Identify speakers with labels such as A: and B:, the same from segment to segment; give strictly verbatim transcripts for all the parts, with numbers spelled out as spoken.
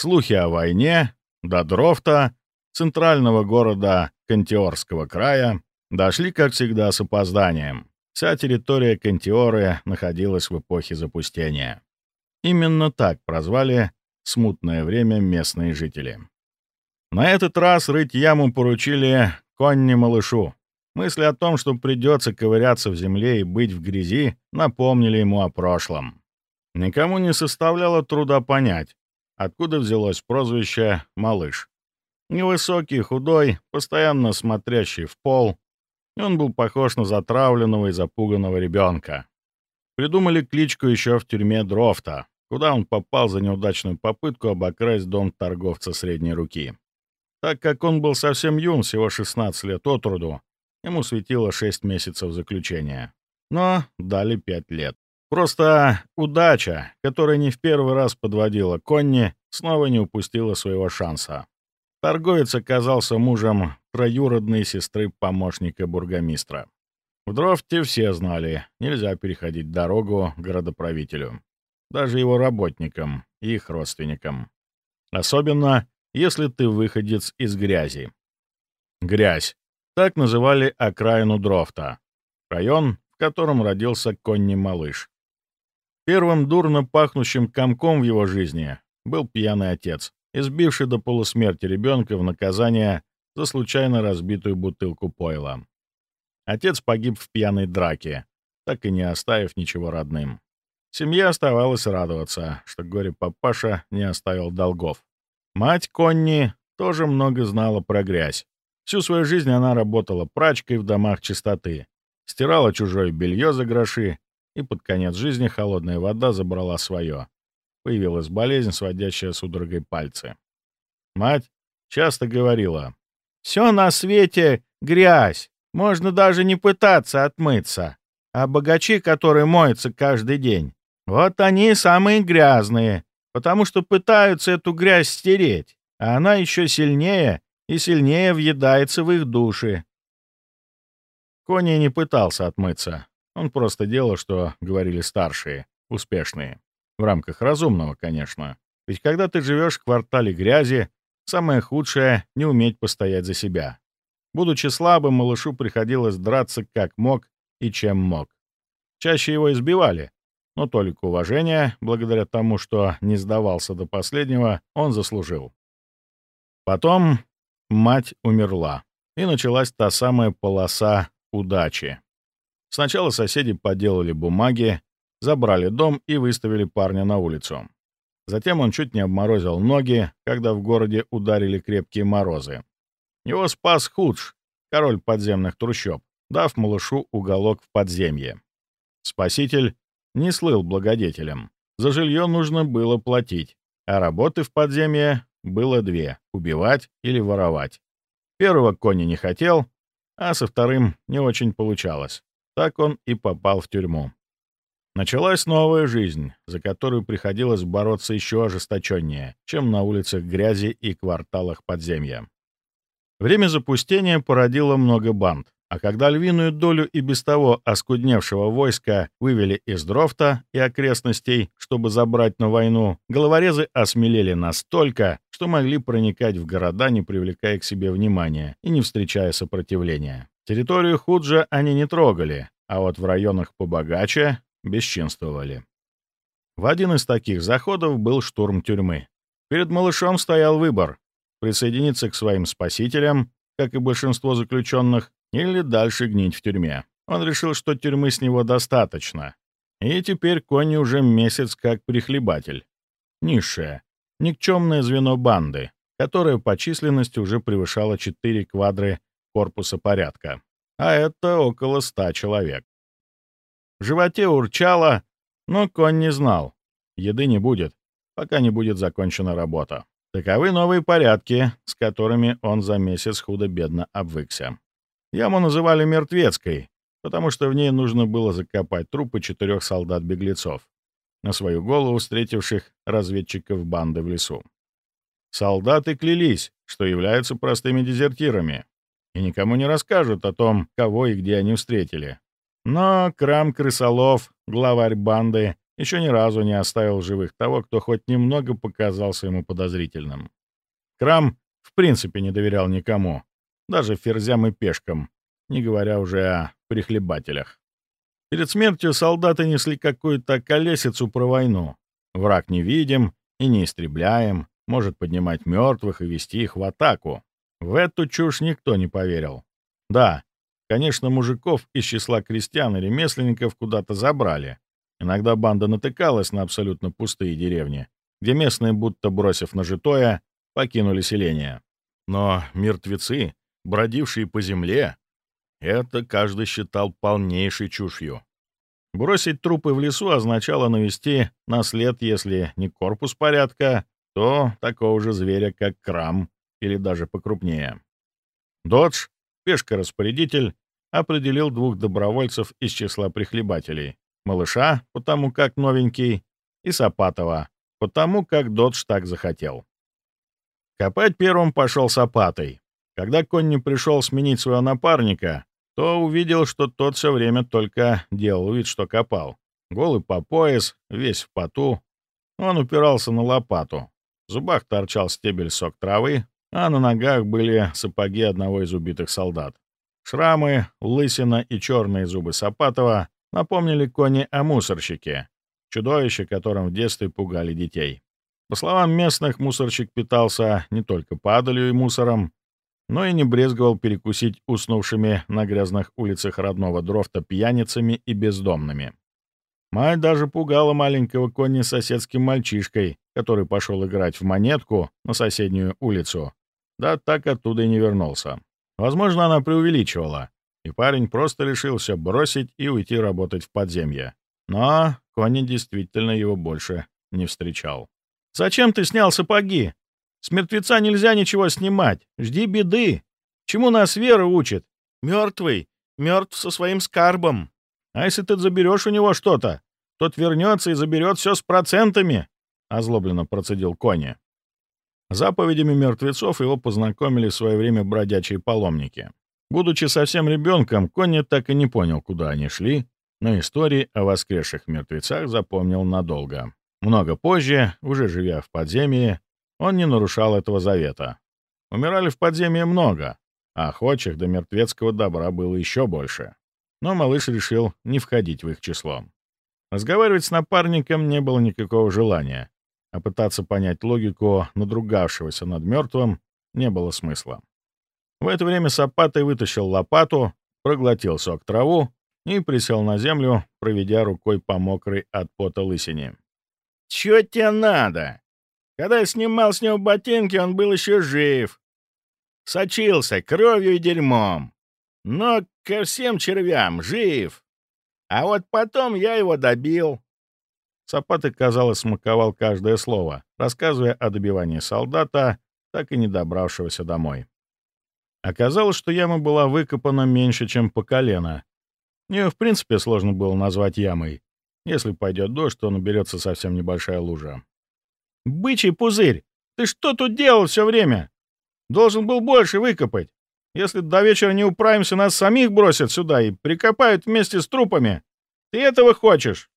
A: Слухи о войне до Дрофта, центрального города Кантиорского края, дошли, как всегда, с опозданием. Вся территория Кантиоры находилась в эпохе запустения. Именно так прозвали смутное время местные жители. На этот раз рыть яму поручили Конни-малышу. Мысли о том, что придется ковыряться в земле и быть в грязи, напомнили ему о прошлом. Никому не составляло труда понять, откуда взялось прозвище «малыш». Невысокий, худой, постоянно смотрящий в пол, он был похож на затравленного и запуганного ребенка. Придумали кличку еще в тюрьме Дрофта, куда он попал за неудачную попытку обокрасть дом торговца средней руки. Так как он был совсем юн, всего шестнадцать лет от роду, ему светило шесть месяцев заключения. Но дали пять лет. Просто удача, которая не в первый раз подводила Конни, снова не упустила своего шанса. Торговец оказался мужем троюродной сестры помощника бургомистра. В Дрофте все знали, нельзя переходить дорогу городоправителю, даже его работникам и их родственникам. Особенно, если ты выходец из грязи. Грязь. Так называли окраину Дрофта. Район, в котором родился Конни-малыш. Первым дурно пахнущим комком в его жизни был пьяный отец, избивший до полусмерти ребенка в наказание за случайно разбитую бутылку пойла. Отец погиб в пьяной драке, так и не оставив ничего родным. Семья оставалась радоваться, что горе-папаша не оставил долгов. Мать Конни тоже много знала про грязь. Всю свою жизнь она работала прачкой в домах чистоты, стирала чужое белье за гроши, и под конец жизни холодная вода забрала свое. Появилась болезнь, сводящая судорогой пальцы. Мать часто говорила: «Все на свете — грязь, можно даже не пытаться отмыться. А богачи, которые моются каждый день, вот они самые грязные, потому что пытаются эту грязь стереть, а она еще сильнее и сильнее въедается в их души». Конни не пытался отмыться. Он просто делал, что говорили старшие, успешные. В рамках разумного, конечно. Ведь когда ты живешь в квартале грязи, самое худшее — не уметь постоять за себя. Будучи слабым, малышу приходилось драться как мог и чем мог. Чаще его избивали, но только уважения, благодаря тому, что не сдавался до последнего, он заслужил. Потом мать умерла, и началась та самая полоса удачи. Сначала соседи подделали бумаги, забрали дом и выставили парня на улицу. Затем он чуть не обморозил ноги, когда в городе ударили крепкие морозы. Его спас Худж, король подземных трущоб, дав малышу уголок в подземье. Спаситель не слыл благодетелем. За жилье нужно было платить, а работы в подземье было две — убивать или воровать. Первого Конни не хотел, а со вторым не очень получалось. Так он и попал в тюрьму. Началась новая жизнь, за которую приходилось бороться еще ожесточеннее, чем на улицах грязи и кварталах подземья. Время запустения породило много банд, а когда львиную долю и без того оскудневшего войска вывели из Дрофта и окрестностей, чтобы забрать на войну, головорезы осмелели настолько, что могли проникать в города, не привлекая к себе внимания и не встречая сопротивления. Территорию Худжа они не трогали, а вот в районах побогаче бесчинствовали. В один из таких заходов был штурм тюрьмы. Перед малышом стоял выбор — присоединиться к своим спасителям, как и большинство заключенных, или дальше гнить в тюрьме. Он решил, что тюрьмы с него достаточно. И теперь Конни уже месяц как прихлебатель. Низшее, никчемное звено банды, которое по численности уже превышало четыре квадры корпуса порядка. А это около ста человек. В животе урчало, но Конни знал — еды не будет, пока не будет закончена работа. Таковы новые порядки, с которыми он за месяц худо-бедно обвыкся. Яму называли «мертвецкой», потому что в ней нужно было закопать трупы четырех солдат-беглецов, на свою голову встретивших разведчиков банды в лесу. Солдаты клялись, что являются простыми дезертирами, и никому не расскажут о том, кого и где они встретили. Но Крам Крысолов, главарь банды, еще ни разу не оставил живых того, кто хоть немного показался ему подозрительным. Крам в принципе не доверял никому, даже ферзям и пешкам, не говоря уже о прихлебателях. Перед смертью солдаты несли какую-то колесицу про войну. Враг невидим и неистребляем, может поднимать мертвых и вести их в атаку. В эту чушь никто не поверил. Да, конечно, мужиков из числа крестьян и ремесленников куда-то забрали. Иногда банда натыкалась на абсолютно пустые деревни, где местные, будто бросив нажитое, покинули селение. Но мертвецы, бродившие по земле, это каждый считал полнейшей чушью. Бросить трупы в лесу означало навести на след, если не корпус порядка, то такого же зверя, как Крам, или даже покрупнее. Додж, пешка-распорядитель, определил двух добровольцев из числа прихлебателей. Малыша, потому как новенький, и Сапатова, потому как Додж так захотел. Копать первым пошел Сапатой. Когда Конни пришел сменить своего напарника, то увидел, что тот все время только делал вид, что копал. Голый по пояс, весь в поту. Он упирался на лопату. В зубах торчал стебель сок травы, а на ногах были сапоги одного из убитых солдат. Шрамы, лысина и черные зубы Сапатова напомнили Конни о мусорщике, чудовище, которым в детстве пугали детей. По словам местных, мусорщик питался не только падалью и мусором, но и не брезговал перекусить уснувшими на грязных улицах родного Дрофта пьяницами и бездомными. Мать даже пугала маленького Конни соседским мальчишкой, который пошел играть в монетку на соседнюю улицу, да так оттуда и не вернулся. Возможно, она преувеличивала, и парень просто решился бросить и уйти работать в подземье. Но Конни действительно его больше не встречал. «Зачем ты снял сапоги? С мертвеца нельзя ничего снимать. Жди беды. Чему нас вера учит? Мертвый, мертв со своим скарбом. А если ты заберешь у него что-то, тот вернется и заберет все с процентами», — озлобленно процедил Конни. Заповедями мертвецов его познакомили в свое время бродячие паломники. Будучи совсем ребенком, Конни так и не понял, куда они шли, но истории о воскресших мертвецах запомнил надолго. Много позже, уже живя в подземье, он не нарушал этого завета. Умирали в подземье много, а охочих до мертвецкого добра было еще больше. Но малыш решил не входить в их число. Разговаривать с напарником не было никакого желания, а пытаться понять логику надругавшегося над мертвым не было смысла. В это время Сапатой вытащил лопату, проглотил сок траву и присел на землю, проведя рукой по мокрой от пота лысине. «Чё тебе надо? Когда я снимал с него ботинки, он был еще жив. Сочился кровью и дерьмом. Но ко всем червям жив. А вот потом я его добил». Сапатой, казалось, смаковал каждое слово, рассказывая о добивании солдата, так и не добравшегося домой. Оказалось, что яма была выкопана меньше, чем по колено. Ее, в принципе, сложно было назвать ямой. Если пойдет дождь, то наберется совсем небольшая лужа. «Бычий пузырь! Ты что тут делал все время? Должен был больше выкопать. Если до вечера не управимся, нас самих бросят сюда и прикопают вместе с трупами. Ты этого хочешь?»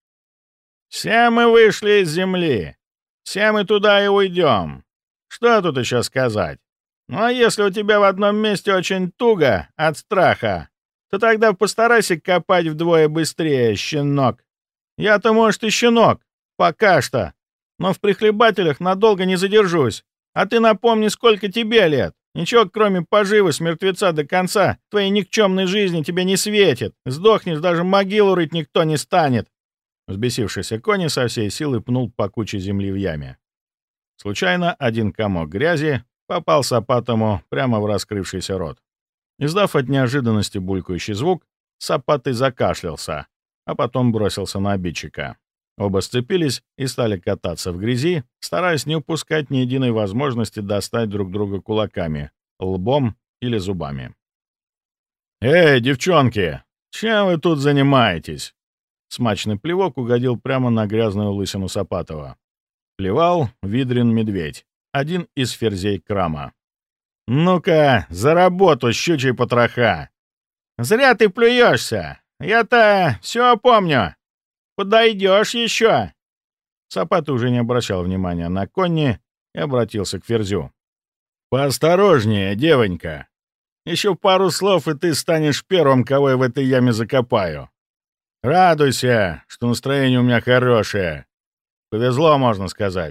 A: «Все мы вышли из земли. Все мы туда и уйдем. Что тут еще сказать? Ну а если у тебя в одном месте очень туго от страха, то тогда постарайся копать вдвое быстрее, щенок. Я-то, может, и щенок. Пока что. Но в прихлебателях надолго не задержусь. А ты напомни, сколько тебе лет. Ничего, кроме поживы с мертвеца до конца, твоей никчемной жизни тебе не светит. Сдохнешь, даже могилу рыть никто не станет». Взбесившийся Конни со всей силы пнул по куче земли в яме. Случайно один комок грязи попал Сапатому прямо в раскрывшийся рот. Издав от неожиданности булькающий звук, Сапатой закашлялся, а потом бросился на обидчика. Оба сцепились и стали кататься в грязи, стараясь не упускать ни единой возможности достать друг друга кулаками, лбом или зубами. «Эй, девчонки, чем вы тут занимаетесь?» Смачный плевок угодил прямо на грязную лысину Сапатова. Плевал Видрин-медведь, один из ферзей Крама. «Ну-ка, за работу, щучий потроха!» «Зря ты плюешься! Я-то все помню!» Подойдешь еще!» Сапата уже не обращал внимания на Конни и обратился к Ферзю. «Поосторожнее, девонька. Еще пару слов, и ты станешь первым, кого я в этой яме закопаю. Радуйся, что настроение у меня хорошее. Повезло, можно сказать».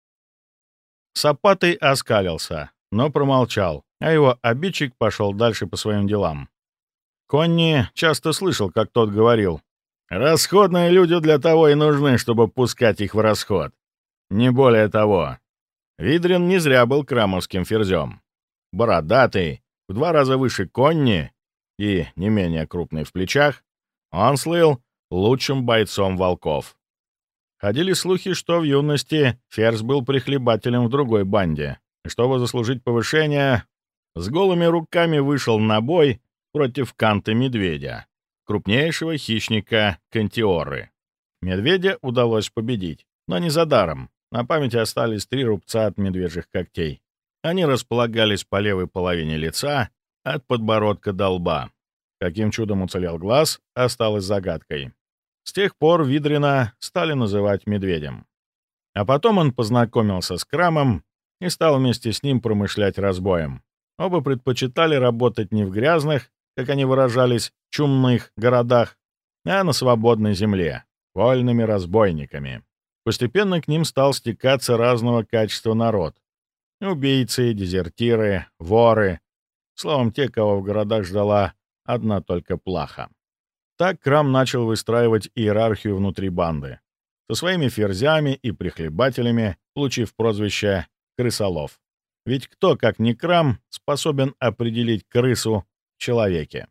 A: Сапатый оскалился, но промолчал, а его обидчик пошел дальше по своим делам. Конни часто слышал, как тот говорил: «Расходные люди для того и нужны, чтобы пускать их в расход. Не более того». Видрин не зря был крамовским ферзем. Бородатый, в два раза выше Конни и не менее крупный в плечах, он слыл лучшим бойцом волков. Ходили слухи, что в юности Ферзь был прихлебателем в другой банде, и чтобы заслужить повышение, с голыми руками вышел на бой против Канта-медведя, крупнейшего хищника Кантиоры. Медведя удалось победить, но не за даром. На памяти остались три рубца от медвежьих когтей. Они располагались по левой половине лица, от подбородка до лба. Каким чудом уцелел глаз, осталось загадкой. С тех пор Видрина стали называть медведем. А потом он познакомился с Крамом и стал вместе с ним промышлять разбоем. Оба предпочитали работать не в грязных, как они выражались, чумных городах, а на свободной земле, вольными разбойниками. Постепенно к ним стал стекаться разного качества народ. Убийцы, дезертиры, воры. Словом, те, кого в городах ждала одна только плаха. Так Крам начал выстраивать иерархию внутри банды, со своими ферзями и прихлебателями, получив прозвище «крысолов». Ведь кто, как не Крам, способен определить крысу в человеке?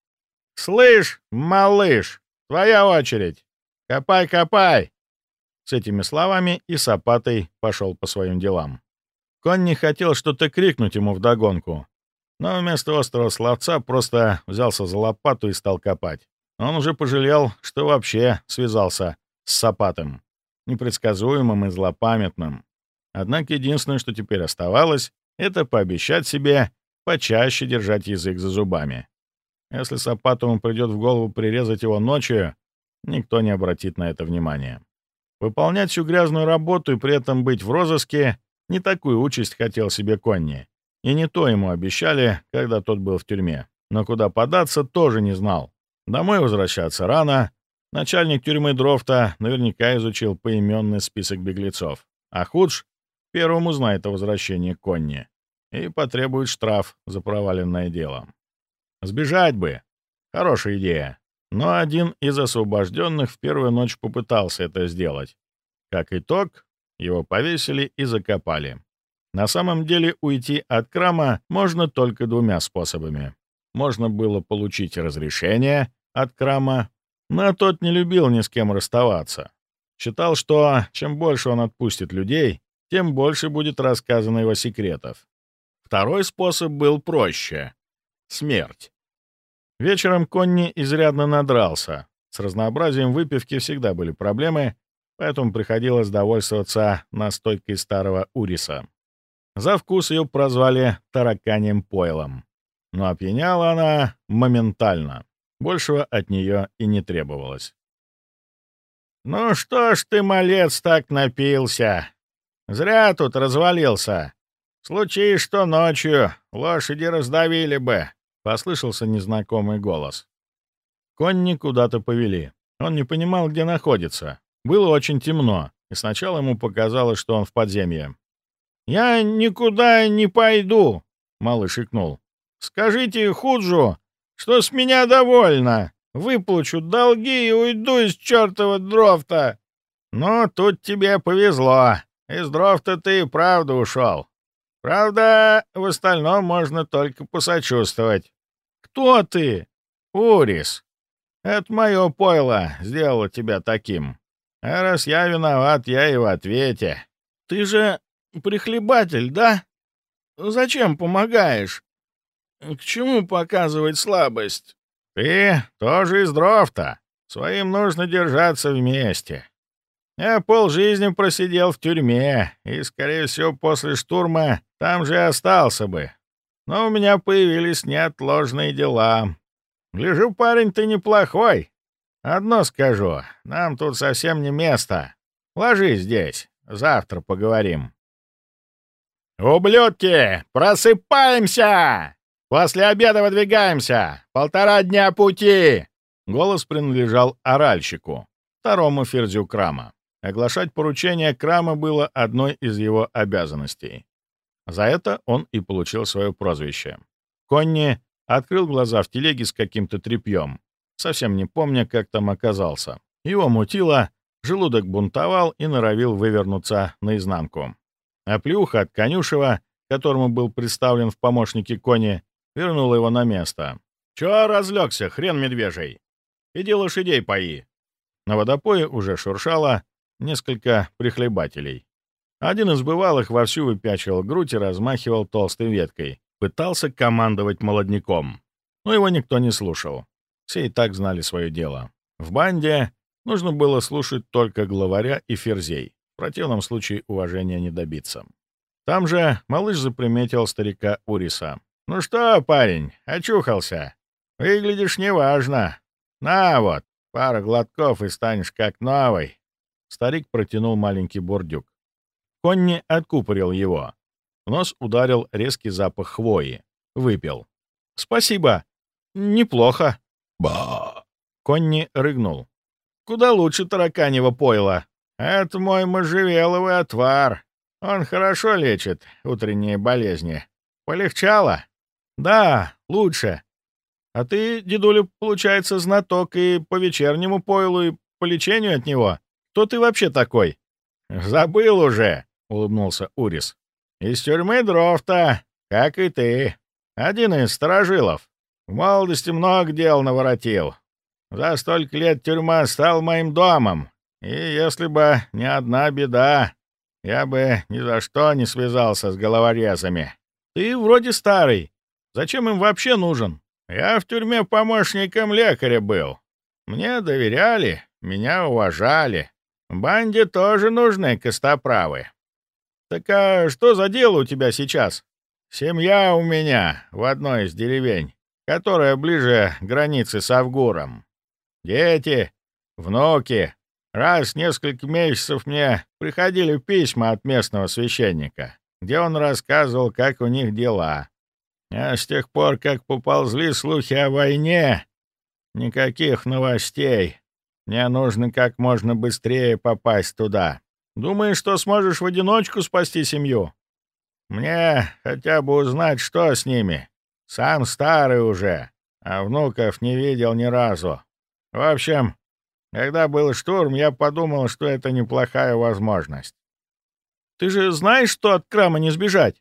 A: «Слышь, малыш, твоя очередь! Копай, копай!» С этими словами и Сапатый пошел по своим делам. Конни хотел что-то крикнуть ему вдогонку, но вместо острого словца просто взялся за лопату и стал копать. Он уже пожалел, что вообще связался с Сапатым, непредсказуемым и злопамятным. Однако единственное, что теперь оставалось, это пообещать себе почаще держать язык за зубами. Если Сапатому придет в голову прирезать его ночью, никто не обратит на это внимания. Выполнять всю грязную работу и при этом быть в розыске — не такую участь хотел себе Конни. И не то ему обещали, когда тот был в тюрьме. Но куда податься, тоже не знал. Домой возвращаться рано. Начальник тюрьмы Дрофта наверняка изучил поименный список беглецов. А Худж первым узнает о возвращении Конни и потребует штраф за проваленное дело. Сбежать бы. Хорошая идея. Но один из освобожденных в первую ночь попытался это сделать. Как итог, его повесили и закопали. На самом деле уйти от Крама можно только двумя способами. Можно было получить разрешение от Крама, но тот не любил ни с кем расставаться. Считал, что чем больше он отпустит людей, тем больше будет рассказано его секретов. Второй способ был проще — смерть. Вечером Конни изрядно надрался. С разнообразием выпивки всегда были проблемы, поэтому приходилось довольствоваться настойкой старого Уриса. За вкус ее прозвали «тараканьим пойлом». Но опьяняла она моментально. Большего от нее и не требовалось. «Ну что ж ты, малец, так напился? Зря тут развалился. Случись, что ночью лошади раздавили бы», — послышался незнакомый голос. Конни куда-то повели. Он не понимал, где находится. Было очень темно, и сначала ему показалось, что он в подземье. «Я никуда не пойду», — малыш икнул. «Скажите Худжу, что с меня довольно. Выплачу долги и уйду из чертова Дрофта». «Ну, тут тебе повезло. Из Дрофта ты и правда ушел. Правда, в остальном можно только посочувствовать». «Кто ты?» «Урис. Это мое пойло сделало тебя таким. А раз я виноват, я и в ответе». «Ты же прихлебатель, да? Зачем помогаешь? К чему показывать слабость?» «Ты тоже из Дрофта. Своим нужно держаться вместе. Я полжизни просидел в тюрьме, и, скорее всего, после штурма там же и остался бы. Но у меня появились неотложные дела. Гляжу, парень, ты неплохой. Одно скажу, нам тут совсем не место. Ложись здесь, завтра поговорим». «Ублюдки, просыпаемся! После обеда выдвигаемся! Полтора дня пути!» Голос принадлежал оральщику, второму ферзю Крама. Оглашать поручение Крама было одной из его обязанностей. За это он и получил свое прозвище. Конни открыл глаза в телеге с каким-то тряпьем, совсем не помня, как там оказался. Его мутило, желудок бунтовал и норовил вывернуться наизнанку. А плюха от конюшева, которому был представлен в помощники Конни, вернула его на место. «Чё разлегся, хрен медвежий? Иди лошадей пои». На водопое уже шуршало несколько прихлебателей. Один из бывалых вовсю выпячивал грудь и размахивал толстой веткой. Пытался командовать молодняком, но его никто не слушал. Все и так знали свое дело. В банде нужно было слушать только главаря и ферзей. В противном случае уважения не добиться. Там же малыш заприметил старика Уриса. «Ну что, парень, очухался? Выглядишь неважно. На вот, пара глотков и станешь как новый». Старик протянул маленький бурдюк. Конни откупорил его. В нос ударил резкий запах хвои. Выпил. «Спасибо. Неплохо». «Ба!» Конни рыгнул. «Куда лучше тараканьего пойла. Это мой можжевеловый отвар. Он хорошо лечит утренние болезни. Полегчало?» «Да, лучше. А ты, дедуля, получается, знаток и по вечернему пойлу, и по лечению от него. Кто ты вообще такой?» «Забыл уже», — улыбнулся Урис. «Из тюрьмы Дрофта, как и ты. Один из сторожилов. В молодости много дел наворотил. За столько лет тюрьма стала моим домом. И если бы не одна беда, я бы ни за что не связался с головорезами». «Ты вроде старый. Зачем им вообще нужен?» «Я в тюрьме помощником лекаря был. Мне доверяли, меня уважали. В банде тоже нужны костоправы». «Так а что за дело у тебя сейчас?» «Семья у меня в одной из деревень, которая ближе к границе с Авгуром. Дети, внуки. Раз в несколько месяцев мне приходили письма от местного священника, где он рассказывал, как у них дела. А с тех пор, как поползли слухи о войне, никаких новостей. Мне нужно как можно быстрее попасть туда. Думаешь, что сможешь в одиночку спасти семью? Мне хотя бы узнать, что с ними. Сам старый уже, а внуков не видел ни разу. В общем, когда был штурм, я подумал, что это неплохая возможность». «Ты же знаешь, что от Крама не сбежать?»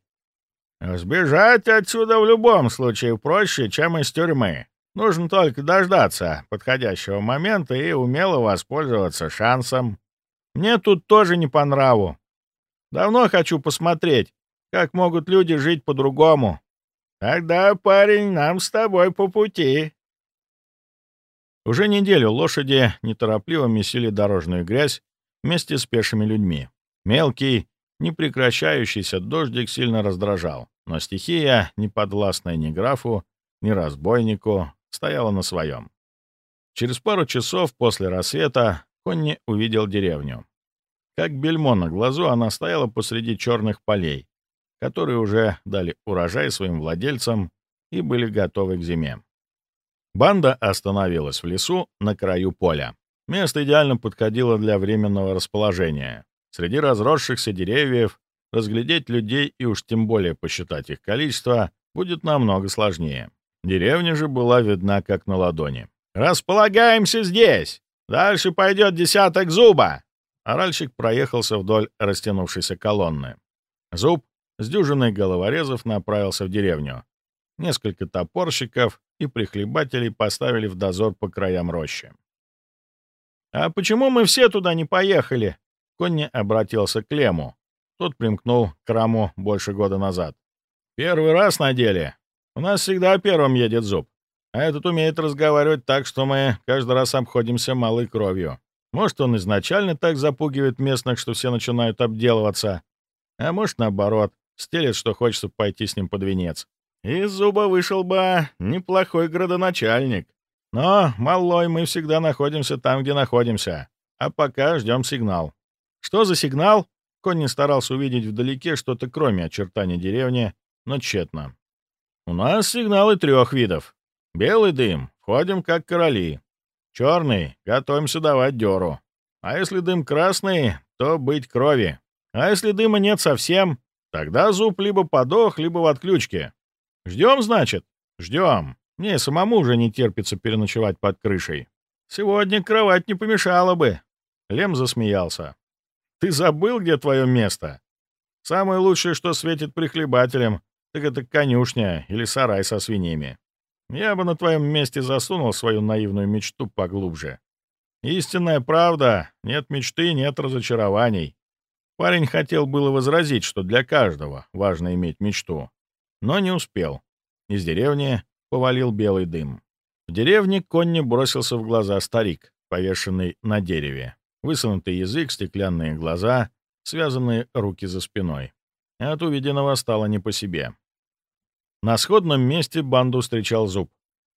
A: «Сбежать отсюда в любом случае проще, чем из тюрьмы. Нужно только дождаться подходящего момента и умело воспользоваться шансом. Мне тут тоже не по нраву. Давно хочу посмотреть, как могут люди жить по-другому. Тогда, парень, нам с тобой по пути». Уже неделю лошади неторопливо месили дорожную грязь вместе с пешими людьми. Мелкий, непрекращающийся дождик сильно раздражал, но стихия, не подвластная ни графу, ни разбойнику, стояла на своем. Через пару часов после рассвета Конни увидел деревню. Как бельмо на глазу, она стояла посреди черных полей, которые уже дали урожай своим владельцам и были готовы к зиме. Банда остановилась в лесу на краю поля. Место идеально подходило для временного расположения. Среди разросшихся деревьев разглядеть людей и уж тем более посчитать их количество будет намного сложнее. Деревня же была видна как на ладони. «Располагаемся здесь! Дальше пойдет десяток Зуба!» Оральщик проехался вдоль растянувшейся колонны. Зуб с дюжиной головорезов направился в деревню. Несколько топорщиков и прихлебателей поставили в дозор по краям рощи. «А почему мы все туда не поехали?» Конни обратился к Лему. Тот примкнул к Краму больше года назад. «Первый раз на деле. У нас всегда первым едет Зуб. А этот умеет разговаривать так, что мы каждый раз обходимся малой кровью. Может, он изначально так запугивает местных, что все начинают обделываться. А может, наоборот, стелет, что хочется пойти с ним под венец. Из Зуба вышел бы неплохой градоначальник. Но, малой, мы всегда находимся там, где находимся. А пока ждем сигнал». «Что за сигнал?» Конни старался увидеть вдалеке что-то кроме очертаний деревни, но тщетно. «У нас сигналы трех видов. Белый дым — входим как короли. Черный — готовимся давать дёру. А если дым красный, то быть крови. А если дыма нет совсем, тогда зуб либо подох, либо в отключке. Ждем, значит? Ждем. Мне самому уже не терпится переночевать под крышей. Сегодня кровать не помешала бы». Лем засмеялся. «Ты забыл, где твое место? Самое лучшее, что светит прихлебателям, так это конюшня или сарай со свиньями. Я бы на твоем месте засунул свою наивную мечту поглубже. Истинная правда — нет мечты, нет разочарований». Парень хотел было возразить, что для каждого важно иметь мечту, но не успел. Из деревни повалил белый дым. В деревне Конни бросился в глаза старик, повешенный на дереве. Высунутый язык, стеклянные глаза, связанные руки за спиной. От увиденного стало не по себе. На сходном месте банду встречал Зуб.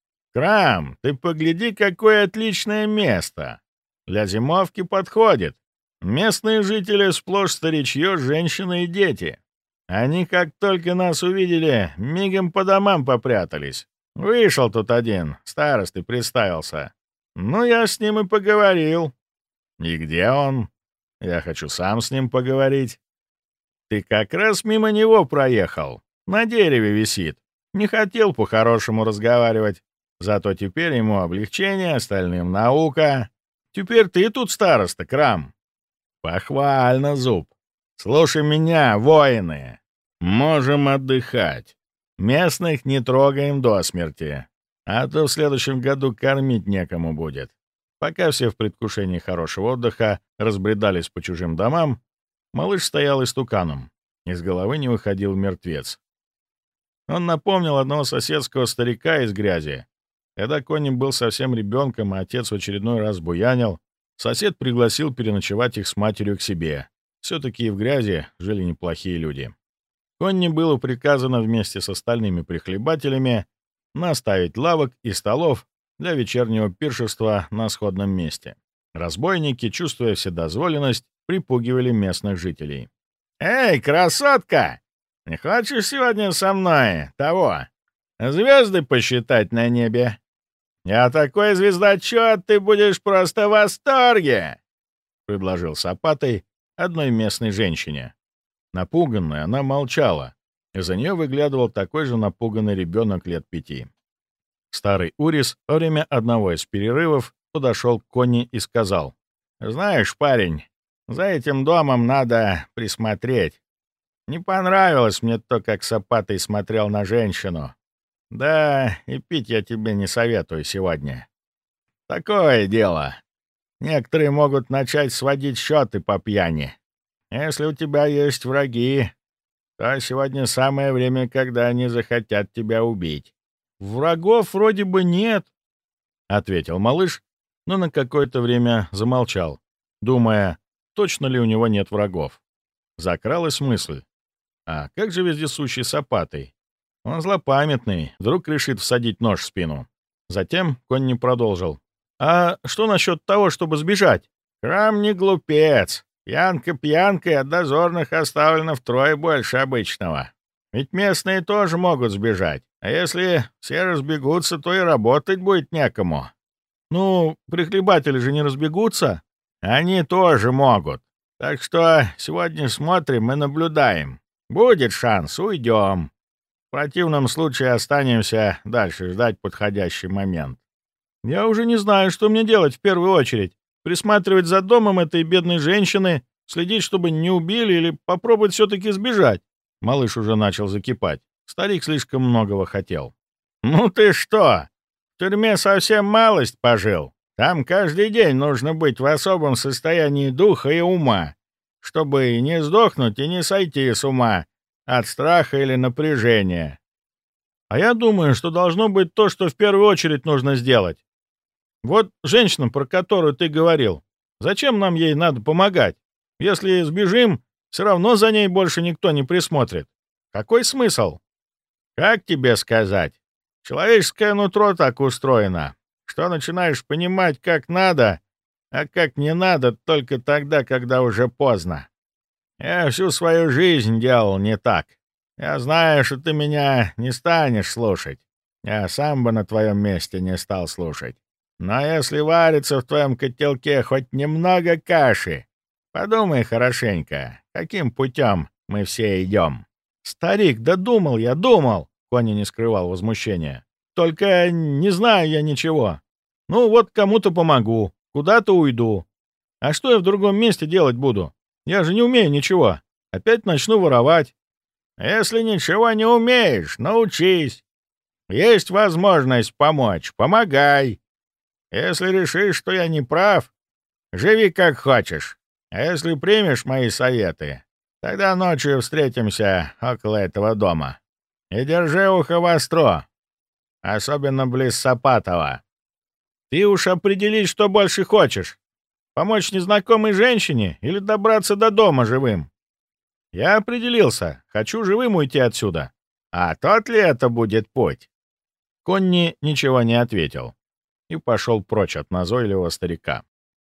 A: «Крам, ты погляди, какое отличное место! Для зимовки подходит. Местные жители сплошь старичье, женщины и дети. Они, как только нас увидели, мигом по домам попрятались. Вышел тут один, старостой представился. Ну, я с ним и поговорил». «И где он? Я хочу сам с ним поговорить». «Ты как раз мимо него проехал. На дереве висит. Не хотел по-хорошему разговаривать. Зато теперь ему облегчение, остальным наука. Теперь ты тут староста, Крам». «Похвально, Зуб. Слушай меня, воины. Можем отдыхать. Местных не трогаем до смерти. А то в следующем году кормить некому будет». Пока все в предвкушении хорошего отдыха разбредались по чужим домам, малыш стоял истуканом. Из головы не выходил мертвец. Он напомнил одного соседского старика из грязи. Когда Конни был совсем ребенком, а отец в очередной раз буянил, сосед пригласил переночевать их с матерью к себе. Все-таки и в грязи жили неплохие люди. Конни было приказано вместе с остальными прихлебателями наставить лавок и столов для вечернего пиршества на сходном месте. Разбойники, чувствуя вседозволенность, припугивали местных жителей. «Эй, красотка! Не хочешь сегодня со мной того? Звезды посчитать на небе? Я такой звездочет, ты будешь просто в восторге!» — предложил Сапатой одной местной женщине. Напуганная, она молчала. Из-за нее выглядывал такой же напуганный ребенок лет пяти. Старый Урис во время одного из перерывов подошел к Конни и сказал: «Знаешь, парень, за этим домом надо присмотреть. Не понравилось мне то, как Сапатой смотрел на женщину. Да, и пить я тебе не советую сегодня. Такое дело. Некоторые могут начать сводить счеты по пьяни. Если у тебя есть враги, то сегодня самое время, когда они захотят тебя убить». «Врагов вроде бы нет», — ответил малыш, но на какое-то время замолчал, думая, точно ли у него нет врагов. Закралась мысль: а как же вездесущий Сапатой? Он злопамятный, вдруг решит всадить нож в спину. Затем Конни продолжил: «А что насчет того, чтобы сбежать?» «Крам не глупец. Пьянка пьянкой, от дозорных оставлено втрое больше обычного. Ведь местные тоже могут сбежать. А если все разбегутся, то и работать будет некому». «Ну, прихлебатели же не разбегутся». «Они тоже могут. Так что сегодня смотрим и наблюдаем. Будет шанс — уйдем. В противном случае останемся дальше ждать подходящий момент». «Я уже не знаю, что мне делать в первую очередь. Присматривать за домом этой бедной женщины, следить, чтобы не убили, или попробовать все-таки сбежать?» Малыш уже начал закипать. Старик слишком многого хотел. «Ну ты что, в тюрьме совсем малость пожил? Там каждый день нужно быть в особом состоянии духа и ума, чтобы и не сдохнуть, и не сойти с ума от страха или напряжения». «А я думаю, что должно быть то, что в первую очередь нужно сделать. Вот женщина, про которую ты говорил, зачем нам ей надо помогать? Если сбежим, все равно за ней больше никто не присмотрит. Какой смысл?» «Как тебе сказать? Человеческое нутро так устроено. что начинаешь понимать, как надо, а как не надо только тогда, когда уже поздно. Я всю свою жизнь делал не так. Я знаю, что ты меня не станешь слушать. Я сам бы на твоем месте не стал слушать. Но если варится в твоем котелке хоть немного каши, подумай хорошенько, каким путем мы все идем. Старик, да думал я, думал, Кони не скрывал возмущения. Только не знаю я ничего. Ну вот кому-то помогу, куда-то уйду. А что я в другом месте делать буду? Я же не умею ничего. Опять начну воровать. Если ничего не умеешь, научись. Есть возможность помочь, помогай. Если решишь, что я не прав, живи как хочешь. А если примешь мои советы, тогда ночью встретимся около этого дома. И держи ухо востро, особенно близ Сапатова. Ты уж определись, что больше хочешь. Помочь незнакомой женщине или добраться до дома живым? Я определился. Хочу живым уйти отсюда. А тот ли это будет путь? Конни ничего не ответил и пошел прочь от назойливого старика.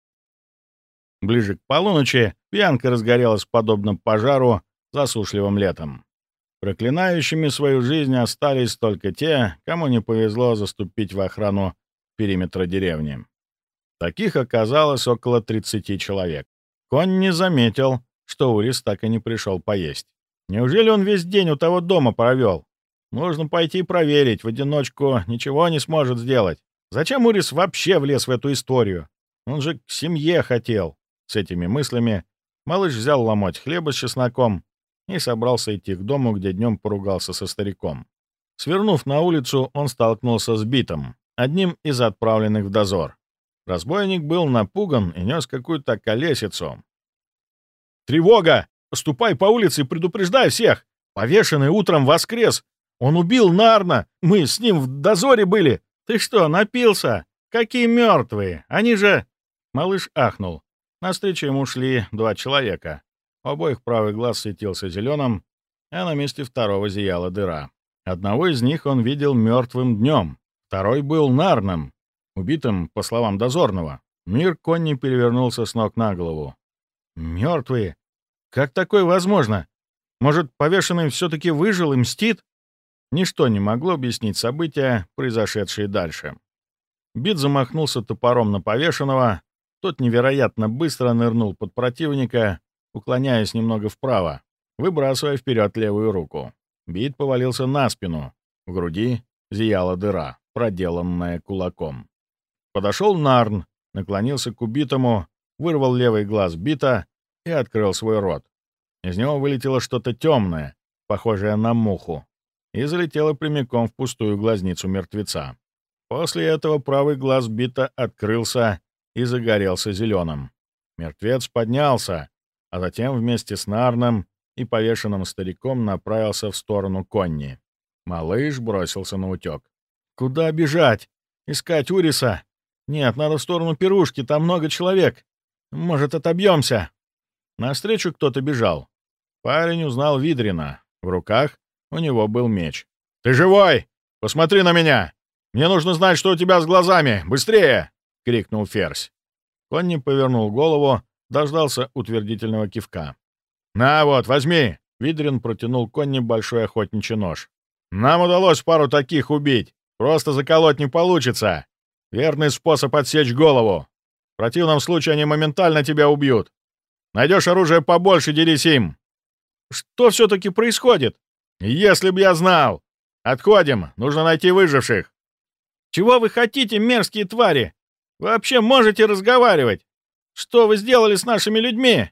A: Ближе к полуночи пьянка разгорелась подобно пожару засушливым летом. Проклинающими свою жизнь остались только те, кому не повезло заступить в охрану периметра деревни. Таких оказалось около тридцати человек. Конь не заметил, что Урис так и не пришел поесть. Неужели он весь день у того дома провел? Нужно пойти проверить, в одиночку ничего не сможет сделать. Зачем Урис вообще влез в эту историю? Он же к семье хотел. С этими мыслями малыш взял ломоть хлеба с чесноком и собрался идти к дому, где днем поругался со стариком. Свернув на улицу, он столкнулся с Битом, одним из отправленных в дозор. Разбойник был напуган и нес какую-то колесицу. «Тревога! Ступай по улице и предупреждай всех! Повешенный утром воскрес! Он убил Нарна! Мы с ним в дозоре были! Ты что, напился? Какие мертвые? Они же...» Малыш ахнул. Навстречу ему шли два человека. У обоих правый глаз светился зеленым, а на месте второго зияла дыра. Одного из них он видел мертвым днем, второй был Нарном, убитым, по словам дозорного. Мир Конни перевернулся с ног на голову. «Мертвые? Как такое возможно? Может, повешенный все-таки выжил и мстит?» Ничто не могло объяснить события, произошедшие дальше. Бит замахнулся топором на повешенного, тот невероятно быстро нырнул под противника, уклоняясь немного вправо, выбрасывая вперед левую руку. Бит повалился на спину, в груди зияла дыра, проделанная кулаком. Подошел Нарн, наклонился к убитому, вырвал левый глаз Бита и открыл свой рот. Из него вылетело что-то темное, похожее на муху, и залетело прямиком в пустую глазницу мертвеца. После этого правый глаз Бита открылся и загорелся зеленым. Мертвец поднялся, а затем вместе с Нарном и повешенным стариком направился в сторону Конни. Малыш бросился на утек. «Куда бежать? Искать Уриса? Нет, надо в сторону пирушки, там много человек. Может, отобьемся?» Навстречу кто-то бежал. Парень узнал Видрина. В руках у него был меч. «Ты живой? Посмотри на меня! Мне нужно знать, что у тебя с глазами! Быстрее!» — крикнул Ферзь. Конни повернул голову, дождался утвердительного кивка. «На вот, возьми!» — Видрин протянул Конни большой охотничий нож. «Нам удалось пару таких убить. Просто заколоть не получится. Верный способ отсечь голову. В противном случае они моментально тебя убьют. Найдешь оружие побольше, дерись им!» «Что все-таки происходит?» «Если б я знал! Отходим, нужно найти выживших!» «Чего вы хотите, мерзкие твари? Вы вообще можете разговаривать? Что вы сделали с нашими людьми?»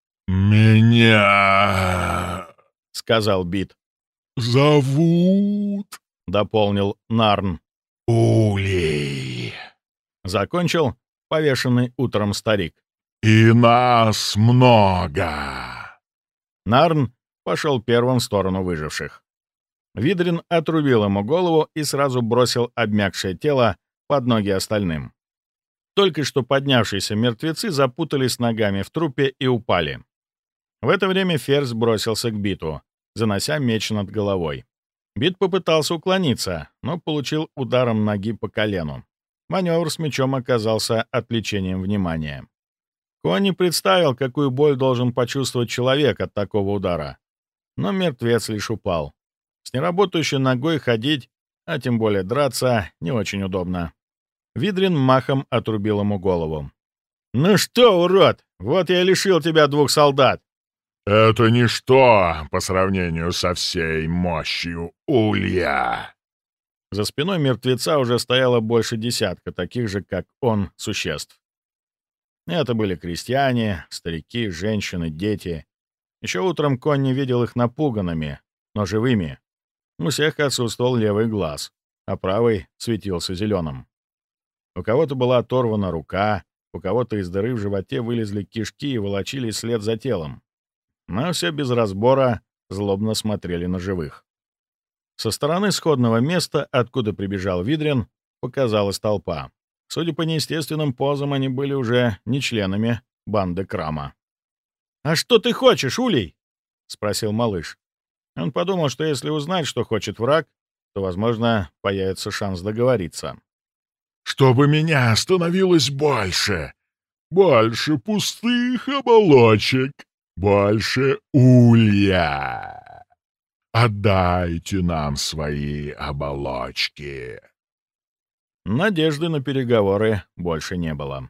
B: «Меня...»
A: — сказал Бит.
B: «Зовут...»
A: — дополнил Нарн.
B: «Улей...»
A: — закончил повешенный утром старик.
B: «И нас много...»
A: Нарн пошел первым в сторону выживших. Видрин отрубил ему голову и сразу бросил обмякшее тело под ноги остальным. Только что поднявшиеся мертвецы запутались ногами в трупе и упали. В это время Ферзь бросился к Биту, занося меч над головой. Бит попытался уклониться, но получил ударом ноги по колену. Маневр с мечом оказался отвлечением внимания. Конни представил, какую боль должен почувствовать человек от такого удара. Но мертвец лишь упал. С неработающей ногой ходить, а тем более драться, не очень удобно. Видрин махом отрубил ему голову. «Ну что, урод, вот я и лишил тебя двух солдат!»
B: «Это ничто по сравнению со всей мощью Улья!»
A: За спиной мертвеца уже стояло больше десятка таких же, как он, существ. Это были крестьяне, старики, женщины, дети. Еще утром Конни видел их напуганными, но живыми. У всех отсутствовал левый глаз, а правый светился зеленым. У кого-то была оторвана рука, у кого-то из дыры в животе вылезли кишки и волочились вслед за телом. Но все без разбора злобно смотрели на живых. Со стороны сходного места, откуда прибежал Видрин, показалась толпа. Судя по неестественным позам, они были уже не членами банды Крама. «А что ты хочешь, Улей?» — спросил малыш. Он подумал, что если узнать, что хочет враг, то, возможно, появится шанс договориться.
B: «Чтобы меня становилось больше, больше пустых оболочек, больше Улья. Отдайте нам свои оболочки».
A: Надежды на переговоры больше не было.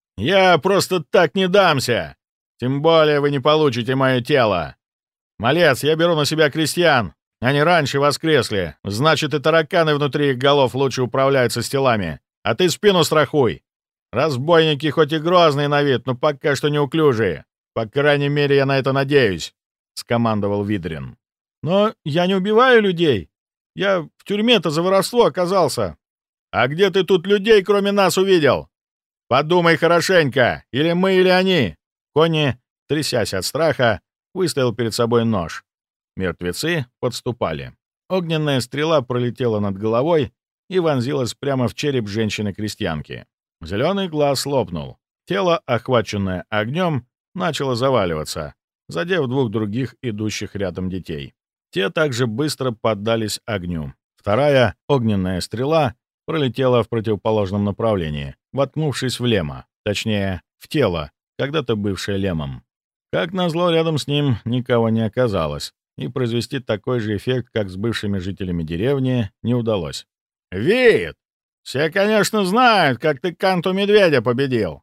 A: «Я просто так не дамся! Тем более вы не получите мое тело! Малец, я беру на себя крестьян! Они раньше воскресли, значит, и тараканы внутри их голов лучше управляются с телами. А ты спину страхуй! Разбойники хоть и грозные на вид, но пока что неуклюжие. По крайней мере, я на это надеюсь», — скомандовал Видрин. «Но я не убиваю людей. Я в тюрьме-то за воровство оказался». «А где ты тут людей, кроме нас, увидел? Подумай хорошенько, или мы, или они!» Конни, трясясь от страха, выставил перед собой нож. Мертвецы подступали. Огненная стрела пролетела над головой и вонзилась прямо в череп женщины-крестьянки. Зеленый глаз лопнул. Тело, охваченное огнем, начало заваливаться, задев двух других идущих рядом детей. Те также быстро поддались огню. Вторая огненная стрела пролетела в противоположном направлении, воткнувшись в Лема, точнее, в тело, когда-то бывшее Лемом. Как назло, рядом с ним никого не оказалось, и произвести такой же эффект, как с бывшими жителями деревни, не удалось. «Вид! Все, конечно, знают, как ты Канту Медведя победил.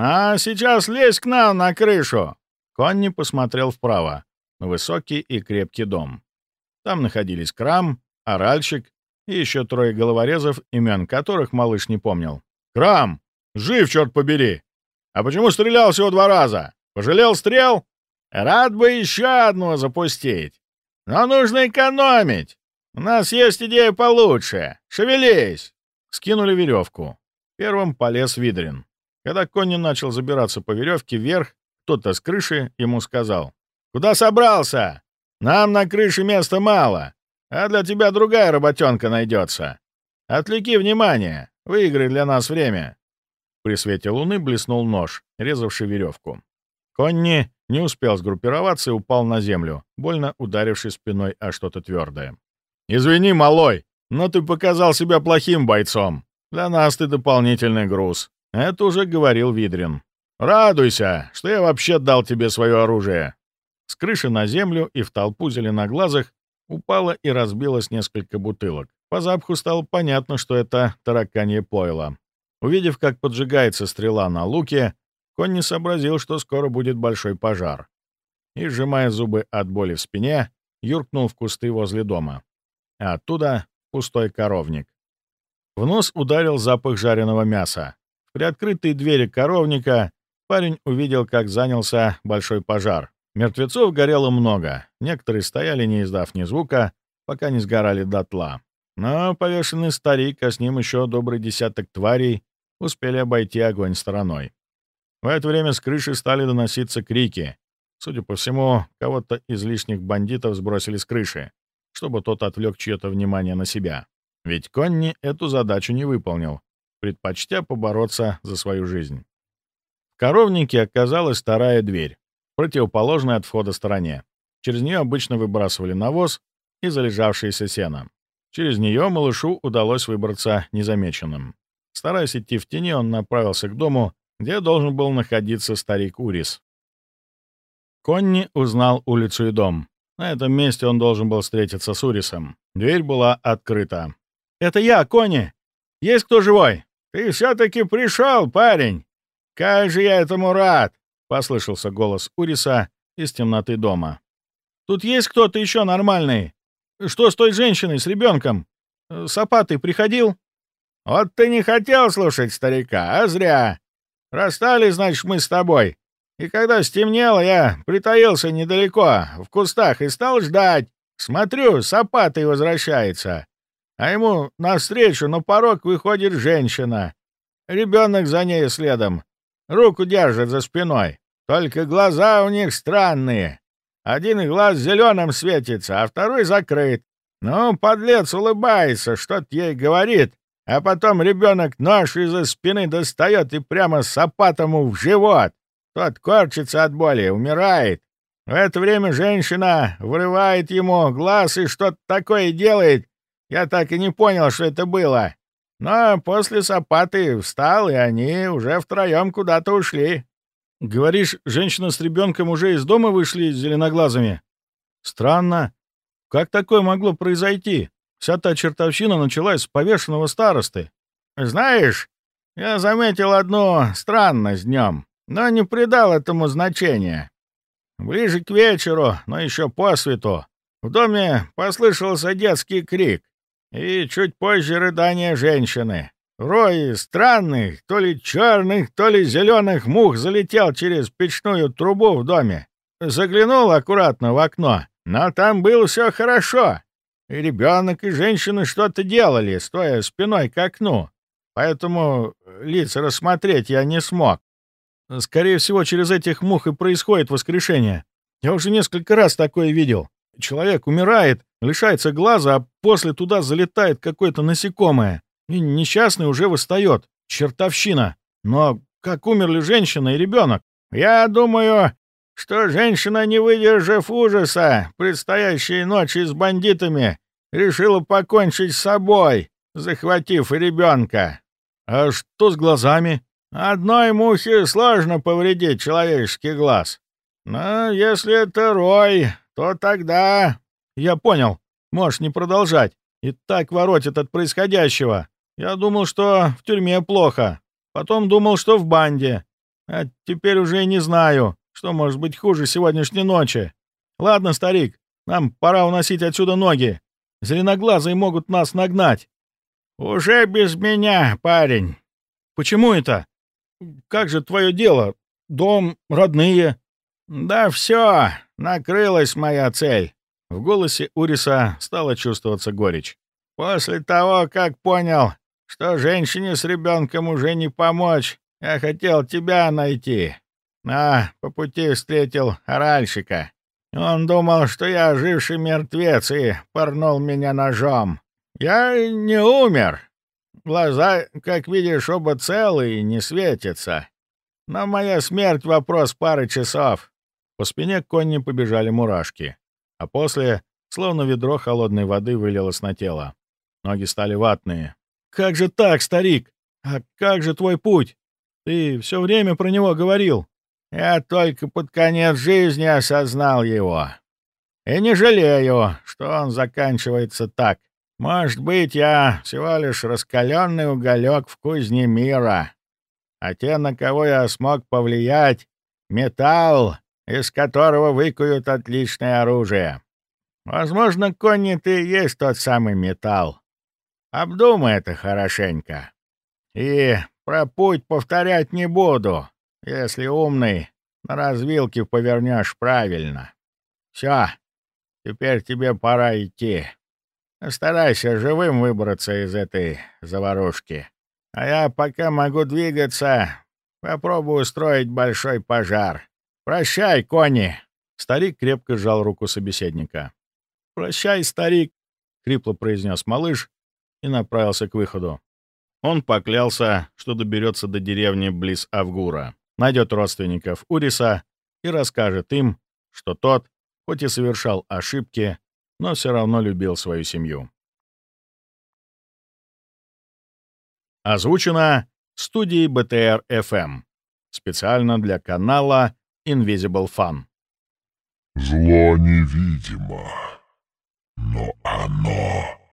A: А сейчас лезь к нам на крышу!» Конни посмотрел вправо, на высокий и крепкий дом. Там находились Крам, Оральщик и еще трое головорезов, имен которых малыш не помнил. «Крам! Жив, черт побери! А почему стрелял всего два раза? Пожалел стрел? Рад бы еще одну запустить. Но нужно экономить. У нас есть идея получше. Шевелись!» Скинули веревку. Первым полез Видрин. Когда Конни начал забираться по веревке вверх, кто-то с крыши ему сказал: «Куда собрался? Нам на крыше места мало. А для тебя другая работенка найдется. Отвлеки внимание, выиграй для нас время». При свете луны блеснул нож, резавший веревку. Конни не успел сгруппироваться и упал на землю, больно ударившись спиной о что-то твердое. «Извини, малой, но ты показал себя плохим бойцом. Для нас ты дополнительный груз». Это уже говорил Видрин. «Радуйся, что я вообще дал тебе свое оружие». С крыши на землю и в толпу зеленоглазых упало и разбилось несколько бутылок. По запаху стало понятно, что это тараканье пойло. Увидев, как поджигается стрела на луке, Конни сообразил, что скоро будет большой пожар. И, сжимая зубы от боли в спине, юркнул в кусты возле дома. А оттуда — пустой коровник. В нос ударил запах жареного мяса. В приоткрытые двери коровника парень увидел, как занялся большой пожар. Мертвецов горело много. Некоторые стояли, не издав ни звука, пока не сгорали дотла. Но повешенный старик, а с ним еще добрый десяток тварей, успели обойти огонь стороной. В это время с крыши стали доноситься крики. Судя по всему, кого-то из лишних бандитов сбросили с крыши, чтобы тот отвлек чье-то внимание на себя. Ведь Конни эту задачу не выполнил, предпочтя побороться за свою жизнь. В коровнике оказалась вторая дверь, противоположной от входа стороне. Через нее обычно выбрасывали навоз и залежавшееся сено. Через нее малышу удалось выбраться незамеченным. Стараясь идти в тени, он направился к дому, где должен был находиться старик Урис. Конни узнал улицу и дом. На этом месте он должен был встретиться с Урисом. Дверь была открыта. «Это я, Конни! Есть кто живой?» «Ты все-таки пришел, парень! Как же я этому рад!» — послышался голос Уриса из темноты дома. «Тут есть кто-то еще нормальный? Что с той женщиной, с ребенком? Сапатый приходил?» «Вот ты не хотел слушать старика, а зря. Расстались, значит, мы с тобой. И когда стемнело, я притаился недалеко, в кустах, и стал ждать. Смотрю, Сапатый возвращается. А ему навстречу на порог выходит женщина. Ребенок за ней следом. Руку держит за спиной. Только глаза у них странные. Один глаз зеленым светится, а второй закрыт. Ну, подлец улыбается, что-то ей говорит, а потом ребенок нож из-за спины достает и прямо Сапатому в живот. Тот корчится от боли, умирает. В это время женщина вырывает ему глаз и что-то такое делает. Я так и не понял, что это было. Но после Сапаты встал, и они уже втроем куда-то ушли. Говоришь, женщина с ребенком уже из дома вышли с зеленоглазыми? Странно. Как такое могло произойти? Вся та чертовщина началась с повешенного старосты. Знаешь, я заметил одну странность днем, но не придал этому значения. Ближе к вечеру, но еще по свету, в доме послышался детский крик. И чуть позже рыдание женщины. Рой странных, то ли черных, то ли зеленых мух залетел через печную трубу в доме. Заглянул аккуратно в окно, но там было все хорошо. И ребенок, и женщина что-то делали, стоя спиной к окну. Поэтому лица рассмотреть я не смог. Скорее всего, через этих мух и происходит воскрешение. Я уже несколько раз такое видел. Человек умирает, лишается глаза, а после туда залетает какое-то насекомое. И несчастный уже восстает. Чертовщина. Но как умерли женщина и ребенок? Я думаю, что женщина, не выдержав ужаса предстоящей ночи с бандитами, решила покончить с собой, захватив и ребенка. А что с глазами? Одной мухе сложно повредить человеческий глаз. Но если это рой, то тогда... Я понял. Можешь не продолжать. И так воротит от происходящего. Я думал, что в тюрьме плохо. Потом думал, что в банде. А теперь уже и не знаю, что может быть хуже сегодняшней ночи. Ладно, старик, нам пора уносить отсюда ноги. Зеленоглазые могут нас нагнать. Уже без меня, парень. Почему это? Как же твое дело? Дом, родные? Да все, накрылась моя цель. В голосе Уриса стала чувствоваться горечь. После того, как понял, что женщине с ребенком уже не помочь, я хотел тебя найти. А по пути встретил оральщика. Он думал, что я оживший мертвец, и порнул меня ножом. Я не умер. Глаза, как видишь, оба целые и не светятся. Но моя смерть — вопрос пары часов. По спине Конни побежали мурашки, а после, словно ведро холодной воды, вылилось на тело. Ноги стали ватные. «Как же так, старик? А как же твой путь? Ты все время про него говорил». «Я только под конец жизни осознал его. И не жалею, что он заканчивается так. Может быть, я всего лишь раскаленный уголек в кузне мира. А те, на кого я смог повлиять — металл, из которого выкуют отличное оружие. Возможно, Конни, ты и есть тот самый металл. Обдумай это хорошенько. И про путь повторять не буду. Если умный, на развилке повернешь правильно. Все, теперь тебе пора идти. Старайся живым выбраться из этой заварушки. А я, пока могу двигаться, попробую устроить большой пожар. Прощай, Конни!» Старик крепко сжал руку собеседника. «Прощай, старик!» — хрипло произнес малыш и направился к выходу. Он поклялся, что доберется до деревни близ Авгура, найдет родственников Уриса и расскажет им, что тот, хоть и совершал ошибки, но все равно любил свою семью. Озвучено студией би ти ар эф эм. Специально для канала Invisible Fun.
B: Зло невидимо, но оно